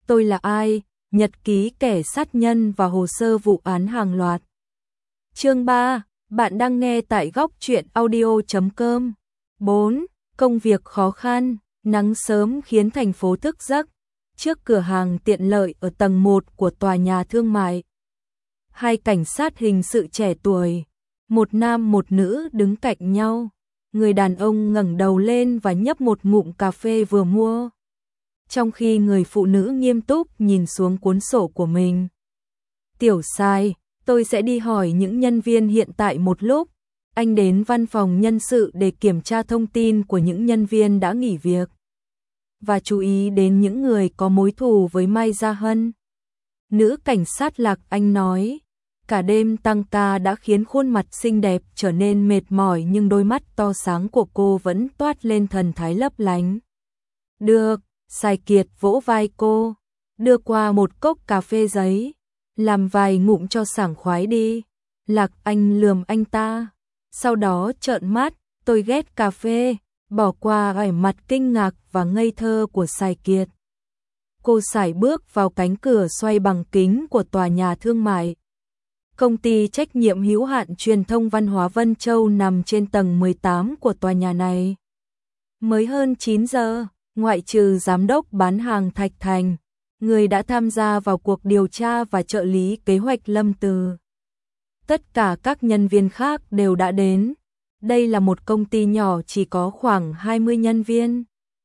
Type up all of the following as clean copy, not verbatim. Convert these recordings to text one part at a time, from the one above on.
Tôi là ai? Nhật ký kẻ sát nhân và hồ sơ vụ án hàng loạt. Chương 3, bạn đang nghe tại góc truyện audio.com. 4. Công việc khó khăn, nắng sớm khiến thành phố thức giấc. Trước cửa hàng tiện lợi ở tầng 1 của tòa nhà thương mại, hai cảnh sát hình sự trẻ tuổi, một nam một nữ đứng cạnh nhau. Người đàn ông ngẩng đầu lên và nhấp một ngụm cà phê vừa mua, trong khi người phụ nữ nghiêm túc nhìn xuống cuốn sổ của mình. Tiểu Sai, tôi sẽ đi hỏi những nhân viên hiện tại một lúc. Anh đến văn phòng nhân sự để kiểm tra thông tin của những nhân viên đã nghỉ việc và chú ý đến những người có mối thù với Mai Gia Hân. Nữ cảnh sát Lạc Anh nói, cả đêm tăng ca đã khiến khuôn mặt xinh đẹp trở nên mệt mỏi, nhưng đôi mắt to sáng của cô vẫn toát lên thần thái lấp lánh. Được, Sài Kiệt vỗ vai cô, đưa qua một cốc cà phê giấy, làm vài ngụm cho sảng khoái đi. Lạc Anh lườm anh ta, sau đó trợn mắt, tôi ghét cà phê, bỏ qua vẻ mặt kinh ngạc và ngây thơ của Sài Kiệt. Cô sải bước vào cánh cửa xoay bằng kính của tòa nhà thương mại. Công ty trách nhiệm hữu hạn truyền thông văn hóa Vân Châu nằm trên tầng 18 của tòa nhà này. Mới hơn 9 giờ, ngoại trừ giám đốc bán hàng Thạch Thành, người đã tham gia vào cuộc điều tra, và trợ lý kế hoạch Lâm Từ. Tất cả các nhân viên khác đều đã đến. Đây là một công ty nhỏ chỉ có khoảng 20 nhân viên.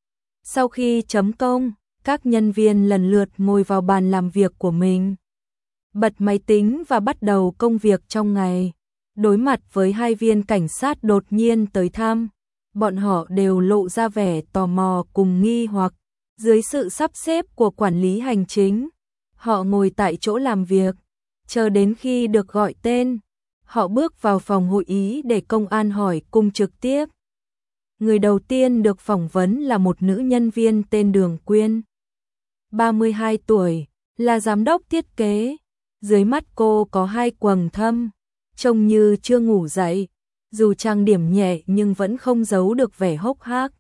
Sau khi chấm công, các nhân viên lần lượt ngồi vào bàn làm việc của mình, bật máy tính và bắt đầu công việc trong ngày. Đối mặt với hai viên cảnh sát đột nhiên tới thăm, bọn họ đều lộ ra vẻ tò mò cùng nghi hoặc. Dưới sự sắp xếp của quản lý hành chính, họ ngồi tại chỗ làm việc, chờ đến khi được gọi tên. Họ bước vào phòng hội ý để công an hỏi cung trực tiếp. Người đầu tiên được phỏng vấn là một nữ nhân viên tên Đường Quyên, 32 tuổi, là giám đốc thiết kế. Dưới mắt cô có hai quầng thâm, trông như chưa ngủ dậy, dù trang điểm nhẹ nhưng vẫn không giấu được vẻ hốc hác.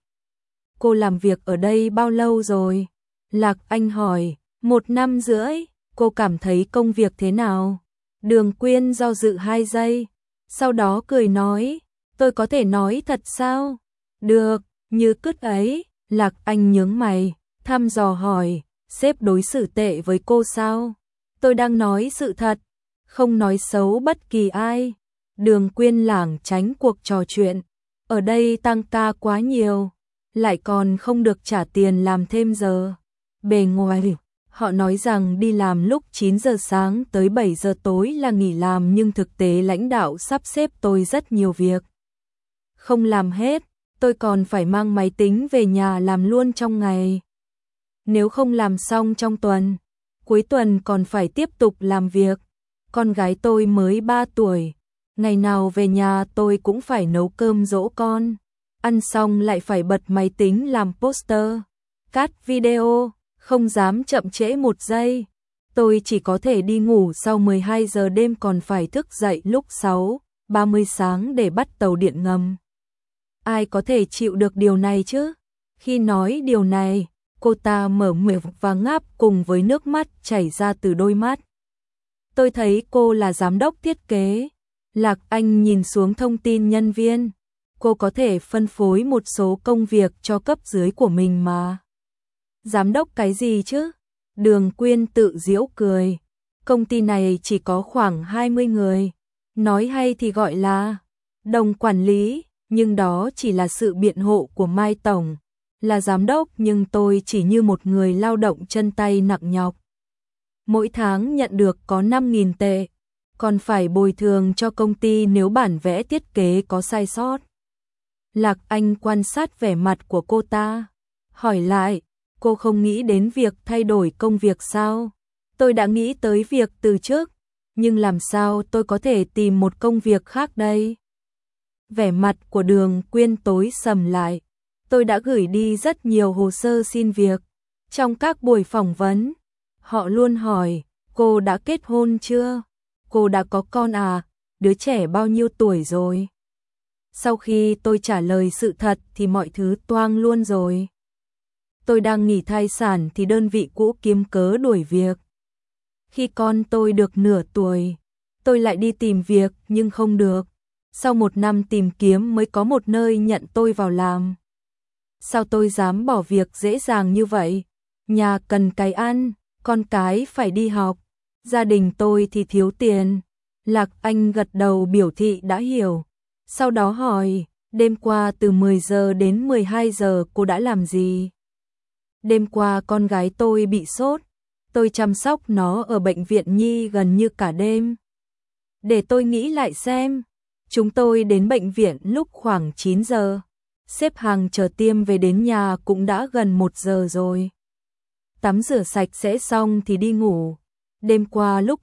Cô làm việc ở đây bao lâu rồi? Lạc Anh hỏi. 1 năm rưỡi. Cô cảm thấy công việc thế nào? Đường Quyên do dự 2 giây, sau đó cười nói, tôi có thể nói thật sao? Được, như cứt ấy. Lạc Anh nhướng mày, thăm dò hỏi, sếp đối xử tệ với cô sao? Tôi đang nói sự thật, không nói xấu bất kỳ ai. Đường Quyên lảng tránh cuộc trò chuyện. Ở đây tăng ca quá nhiều, lại còn không được trả tiền làm thêm giờ. Bề ngoài, họ nói rằng đi làm lúc 9 giờ sáng tới 7 giờ tối là nghỉ làm, nhưng thực tế lãnh đạo sắp xếp tôi rất nhiều việc. Không làm hết, tôi còn phải mang máy tính về nhà làm luôn trong ngày. Nếu không làm xong trong tuần, cuối tuần còn phải tiếp tục làm việc. Con gái tôi mới 3 tuổi, ngày nào về nhà tôi cũng phải nấu cơm dỗ con. Ăn xong lại phải bật máy tính làm poster, cắt video, không dám chậm trễ 1 giây. Tôi chỉ có thể đi ngủ sau 12 giờ đêm, còn phải thức dậy lúc 6:30 sáng để bắt tàu điện ngầm. Ai có thể chịu được điều này chứ? Khi nói điều này, cô ta mở miệng và ngáp cùng với nước mắt chảy ra từ đôi mắt. Tôi thấy cô là giám đốc thiết kế. Lạc Anh nhìn xuống thông tin nhân viên. Cô có thể phân phối một số công việc cho cấp dưới của mình mà. Giám đốc cái gì chứ? Đường Quyên tự giễu cười. Công ty này chỉ có khoảng 20 người. Nói hay thì gọi là đồng quản lý, nhưng đó chỉ là sự biện hộ của Mai Tổng. Là giám đốc nhưng tôi chỉ như một người lao động chân tay nặng nhọc. Mỗi tháng nhận được có 5.000 tệ. Còn phải bồi thường cho công ty nếu bản vẽ thiết kế có sai sót. Lạc Anh quan sát vẻ mặt của cô ta, hỏi lại, cô không nghĩ đến việc thay đổi công việc sao? Tôi đã nghĩ tới việc từ chức, nhưng làm sao tôi có thể tìm một công việc khác đây? Vẻ mặt của Đường Quyên tối sầm lại. Tôi đã gửi đi rất nhiều hồ sơ xin việc. Trong các buổi phỏng vấn, họ luôn hỏi, cô đã kết hôn chưa? Cô đã có con à? Đứa trẻ bao nhiêu tuổi rồi? Sau khi tôi trả lời sự thật thì mọi thứ toang luôn rồi. tôi đang nghỉ thai sản thì đơn vị cũ kiếm cớ đuổi việc. Khi con tôi được nửa tuổi, tôi lại đi tìm việc nhưng không được. Sau 1 năm tìm kiếm mới có một nơi nhận tôi vào làm. Sao tôi dám bỏ việc dễ dàng như vậy? Nhà cần cái ăn, con cái phải đi học, gia đình tôi thì thiếu tiền. Lạc Anh gật đầu biểu thị đã hiểu. Sau đó hỏi, đêm qua từ 10 giờ đến 12 giờ cô đã làm gì? Đêm qua con gái tôi bị sốt, tôi chăm sóc nó ở bệnh viện nhi gần như cả đêm. Để tôi nghĩ lại xem, chúng tôi đến bệnh viện lúc khoảng 9 giờ. Xếp hàng chờ tiêm về đến nhà cũng đã gần 1 giờ rồi. Tắm rửa sạch sẽ xong thì đi ngủ. Đêm qua lúc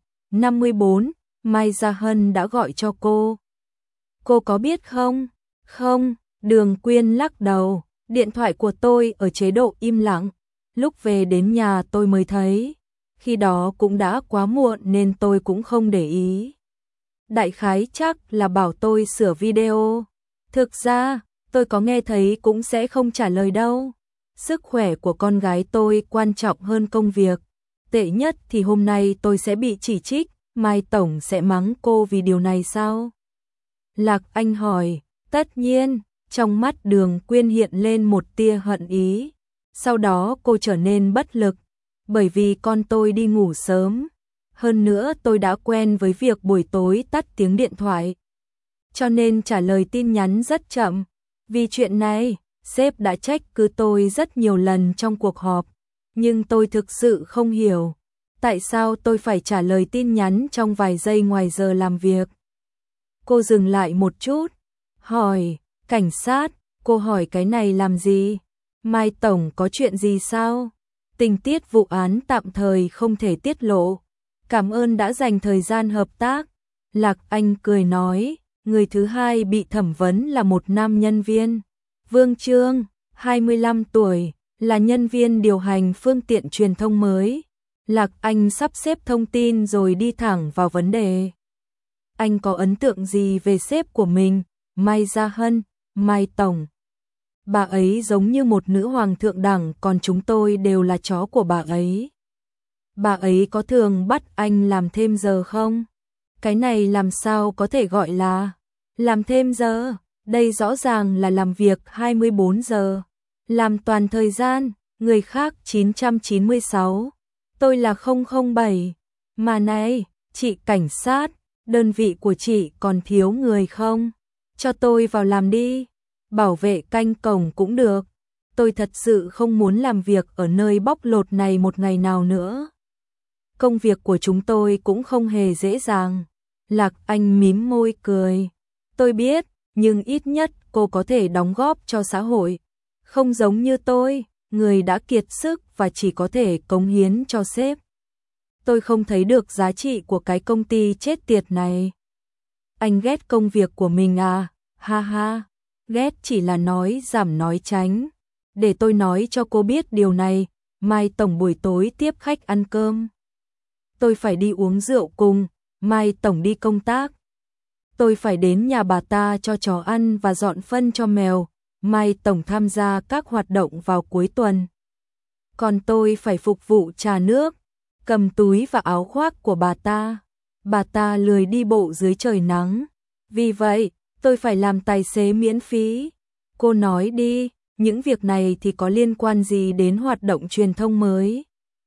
10:54, Mai Gia Hân đã gọi cho cô. Cô có biết không? Không, Đường Quyên lắc đầu. Điện thoại của tôi ở chế độ im lặng. Lúc về đến nhà tôi mới thấy. Khi đó cũng đã quá muộn nên tôi cũng không để ý. Đại khái chắc là bảo tôi sửa video. Thực ra, tôi có nghe thấy cũng sẽ không trả lời đâu. Sức khỏe của con gái tôi quan trọng hơn công việc. Tệ nhất thì hôm nay tôi sẽ bị chỉ trích, Mai Tổng sẽ mắng cô vì điều này sao? Lạc Anh hỏi, tất nhiên, trong mắt Đường Quyên hiện lên một tia hận ý. Sau đó cô trở nên bất lực, bởi vì con tôi đi ngủ sớm. Hơn nữa tôi đã quen với việc buổi tối tắt tiếng điện thoại. Cho nên trả lời tin nhắn rất chậm. Vì chuyện này, sếp đã trách cứ tôi rất nhiều lần trong cuộc họp. Nhưng tôi thực sự không hiểu. Tại sao tôi phải trả lời tin nhắn trong vài giây ngoài giờ làm việc? Cô dừng lại một chút. Hỏi, cảnh sát, cô hỏi cái này làm gì? Mai Tổng có chuyện gì sao? Tình tiết vụ án tạm thời không thể tiết lộ. Cảm ơn đã dành thời gian hợp tác. Lạc Anh cười nói, người thứ hai bị thẩm vấn là một nam nhân viên. Vương Trương, 25 tuổi, là nhân viên điều hành phương tiện truyền thông mới. Lạc Anh sắp xếp thông tin rồi đi thẳng vào vấn đề. Anh có ấn tượng gì về sếp của mình? Mai Gia Hân, Mai Tổng. Bà ấy giống như một nữ hoàng thượng đẳng, còn chúng tôi đều là chó của bà ấy. Bà ấy có thường bắt anh làm thêm giờ không? Cái này làm sao có thể gọi là làm thêm giờ? Đây rõ ràng là làm việc 24 giờ. Làm toàn thời gian, người khác 996. Tôi là 007. Mà này, chị cảnh sát, đơn vị của chị còn thiếu người không? Cho tôi vào làm đi. Bảo vệ canh cổng cũng được. Tôi thật sự không muốn làm việc ở nơi bóc lột này một ngày nào nữa. Công việc của chúng tôi cũng không hề dễ dàng. Lạc Anh mím môi cười. Tôi biết, nhưng ít nhất cô có thể đóng góp cho xã hội. Không giống như tôi, người đã kiệt sức và chỉ có thể cống hiến cho sếp. Tôi không thấy được giá trị của cái công ty chết tiệt này. Anh ghét công việc của mình à? Ha ha, ghét chỉ là nói giảm nói tránh. Để tôi nói cho cô biết điều này, Mai Tổng buổi tối tiếp khách ăn cơm. Tôi phải đi uống rượu cùng, Mai Tổng đi công tác. Tôi phải đến nhà bà ta cho chó ăn và dọn phân cho mèo, Mai Tổng tham gia các hoạt động vào cuối tuần. Còn tôi phải phục vụ trà nước, cầm túi và áo khoác của bà ta. Bà ta lười đi bộ dưới trời nắng. Vì vậy, tôi phải làm tài xế miễn phí. Cô nói đi, những việc này thì có liên quan gì đến hoạt động truyền thông mới?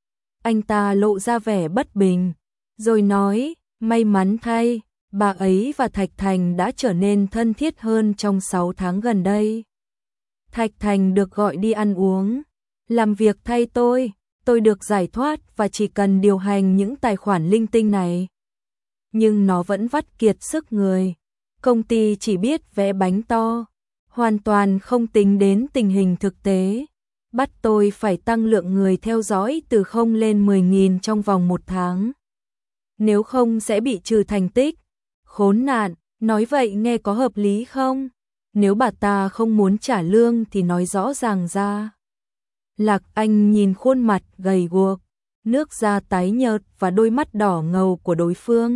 Anh ta lộ ra vẻ bất bình, rồi nói, may mắn thay, bà ấy và Thạch Thành đã trở nên thân thiết hơn trong 6 tháng gần đây. Thạch Thành được gọi đi ăn uống, làm việc thay tôi được giải thoát và chỉ cần điều hành những tài khoản linh tinh này. Nhưng nó vẫn vắt kiệt sức người. Công ty chỉ biết vẽ bánh to, hoàn toàn không tính đến tình hình thực tế. Bắt tôi phải tăng lượng người theo dõi từ 0 lên 10.000 trong vòng 1 tháng. Nếu không sẽ bị trừ thành tích. Khốn nạn, nói vậy nghe có hợp lý không? Nếu bà ta không muốn trả lương thì nói rõ ràng ra. Lạc Anh nhìn khuôn mặt gầy guộc, nước da tái nhợt và đôi mắt đỏ ngầu của đối phương.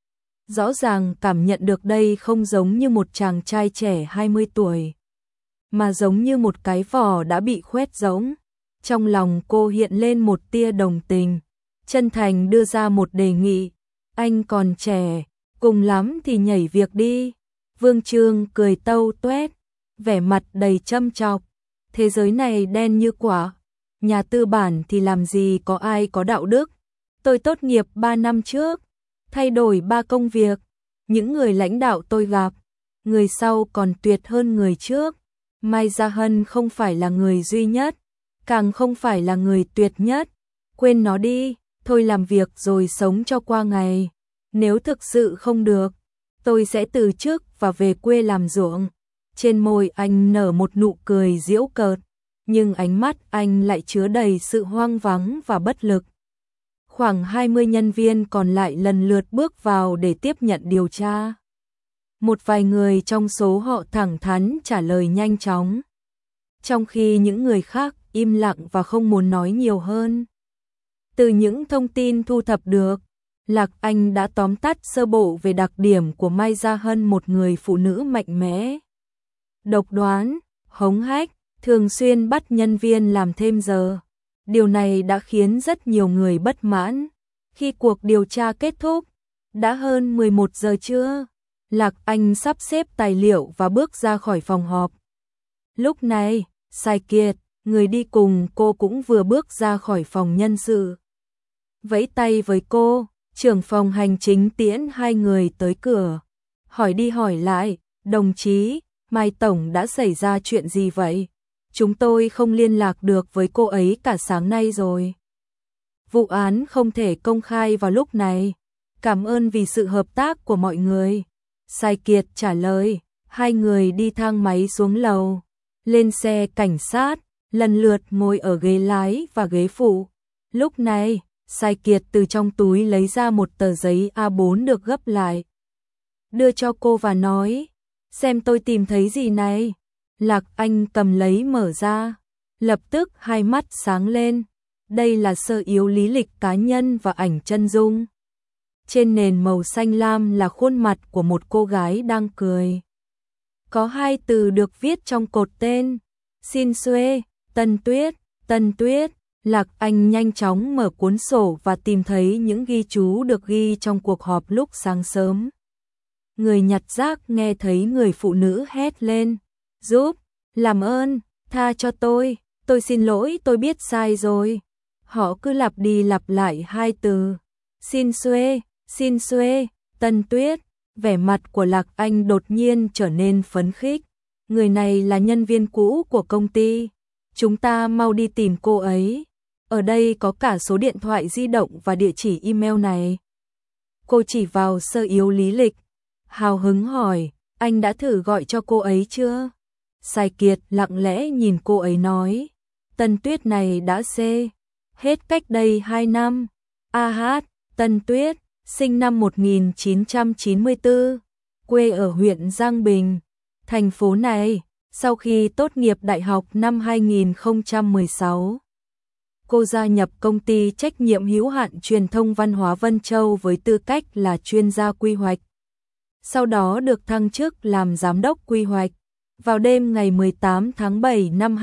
Rõ ràng cảm nhận được đây không giống như một chàng trai trẻ 20 tuổi, mà giống như một cái vỏ đã bị khoét rỗng. Trong lòng cô hiện lên một tia đồng tình, chân thành đưa ra một đề nghị. Anh còn trẻ, cùng lắm thì nhảy việc đi. Vương Trương cười tâu tuét, vẻ mặt đầy châm chọc. Thế giới này đen như quả, nhà tư bản thì làm gì có ai có đạo đức. Tôi tốt nghiệp 3 năm trước, thay đổi 3 công việc. Những người lãnh đạo tôi gặp, người sau còn tuyệt hơn người trước. Mai Gia Hân không phải là người duy nhất, càng không phải là người tuyệt nhất. Quên nó đi, thôi làm việc rồi sống cho qua ngày. Nếu thực sự không được, tôi sẽ từ chức và về quê làm ruộng. Trên môi anh nở một nụ cười giễu cợt, nhưng ánh mắt anh lại chứa đầy sự hoang vắng và bất lực. Khoảng 20 nhân viên còn lại lần lượt bước vào để tiếp nhận điều tra. Một vài người trong số họ thẳng thắn trả lời nhanh chóng, trong khi những người khác im lặng và không muốn nói nhiều hơn. Từ những thông tin thu thập được, Lạc Anh đã tóm tắt sơ bộ về đặc điểm của Mai Gia Hân, một người phụ nữ mạnh mẽ, độc đoán, hống hách, thường xuyên bắt nhân viên làm thêm giờ. Điều này đã khiến rất nhiều người bất mãn. Khi cuộc điều tra kết thúc, đã hơn 11 giờ trưa, Lạc Anh sắp xếp tài liệu và bước ra khỏi phòng họp. Lúc này, Sai Kiệt, người đi cùng cô cũng vừa bước ra khỏi phòng nhân sự. Vẫy tay với cô, trưởng phòng hành chính tiễn hai người tới cửa. Hỏi đi hỏi lại, đồng chí, Mai Tổng đã xảy ra chuyện gì vậy? Chúng tôi không liên lạc được với cô ấy cả sáng nay rồi. Vụ án không thể công khai vào lúc này. Cảm ơn vì sự hợp tác của mọi người. Sai Kiệt trả lời. Hai người đi thang máy xuống lầu, lên xe cảnh sát, lần lượt ngồi ở ghế lái và ghế phụ. Lúc này, Sai Kiệt từ trong túi lấy ra một tờ giấy A4 được gấp lại, đưa cho cô và nói, xem tôi tìm thấy gì này. Lạc Anh cầm lấy mở ra, lập tức hai mắt sáng lên. Đây là sơ yếu lý lịch cá nhân và ảnh chân dung. Trên nền màu xanh lam là khuôn mặt của một cô gái đang cười. Có hai từ được viết trong cột tên, Xin Xuê, Tân Tuyết, Tân Tuyết. Lạc Anh nhanh chóng mở cuốn sổ và tìm thấy những ghi chú được ghi trong cuộc họp lúc sáng sớm. Người nhặt rác nghe thấy người phụ nữ hét lên, giúp, làm ơn, tha cho tôi xin lỗi, tôi biết sai rồi. Họ cứ lặp đi lặp lại hai từ, Xin Xuê, Tân Tuyết. Vẻ mặt của Lạc Anh đột nhiên trở nên phấn khích. Người này là nhân viên cũ của công ty. Chúng ta mau đi tìm cô ấy. Ở đây có cả số điện thoại di động và địa chỉ email này. Cô chỉ vào sơ yếu lý lịch, hào hứng hỏi, anh đã thử gọi cho cô ấy chưa? Sai Kiệt lặng lẽ nhìn cô ấy nói, Tân Tuyết này đã hết cách đây 2 năm. Tân Tuyết, sinh năm 1994, quê ở huyện Giang Bình, thành phố này. Sau khi tốt nghiệp đại học năm 2016, cô gia nhập công ty trách nhiệm hữu hạn truyền thông văn hóa Vân Châu với tư cách là chuyên gia quy hoạch. Sau đó được thăng chức làm giám đốc quy hoạch. Vào đêm ngày 18 tháng 7 năm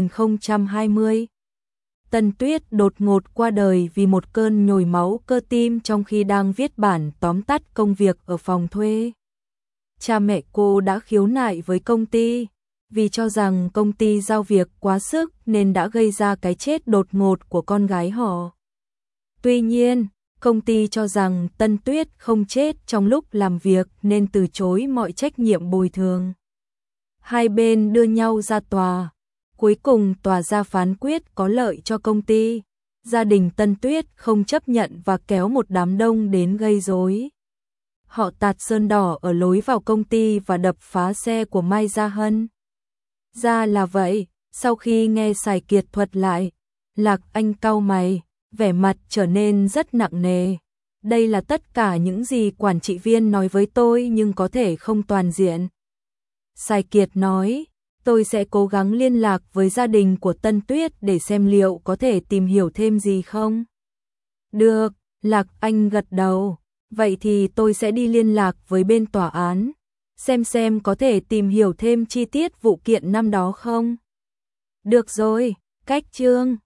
2020, Tân Tuyết đột ngột qua đời vì một cơn nhồi máu cơ tim trong khi đang viết bản tóm tắt công việc ở phòng thuê. Cha mẹ cô đã khiếu nại với công ty, vì cho rằng công ty giao việc quá sức nên đã gây ra cái chết đột ngột của con gái họ. Tuy nhiên, công ty cho rằng Tân Tuyết không chết trong lúc làm việc nên từ chối mọi trách nhiệm bồi thường. Hai bên đưa nhau ra tòa. Cuối cùng tòa ra phán quyết có lợi cho công ty. Gia đình Tân Tuyết không chấp nhận và kéo một đám đông đến gây rối. Họ tạt sơn đỏ ở lối vào công ty và đập phá xe của Mai Gia Hân. Ra là vậy, sau khi nghe Sài Kiệt thuật lại, Lạc Anh cau mày, vẻ mặt trở nên rất nặng nề. Đây là tất cả những gì quản trị viên nói với tôi nhưng có thể không toàn diện. Sài Kiệt nói, tôi sẽ cố gắng liên lạc với gia đình của Tân Tuyết để xem liệu có thể tìm hiểu thêm gì không. Được, Lạc Anh gật đầu, vậy thì tôi sẽ đi liên lạc với bên tòa án, xem có thể tìm hiểu thêm chi tiết vụ kiện năm đó không. Được rồi, cách chương.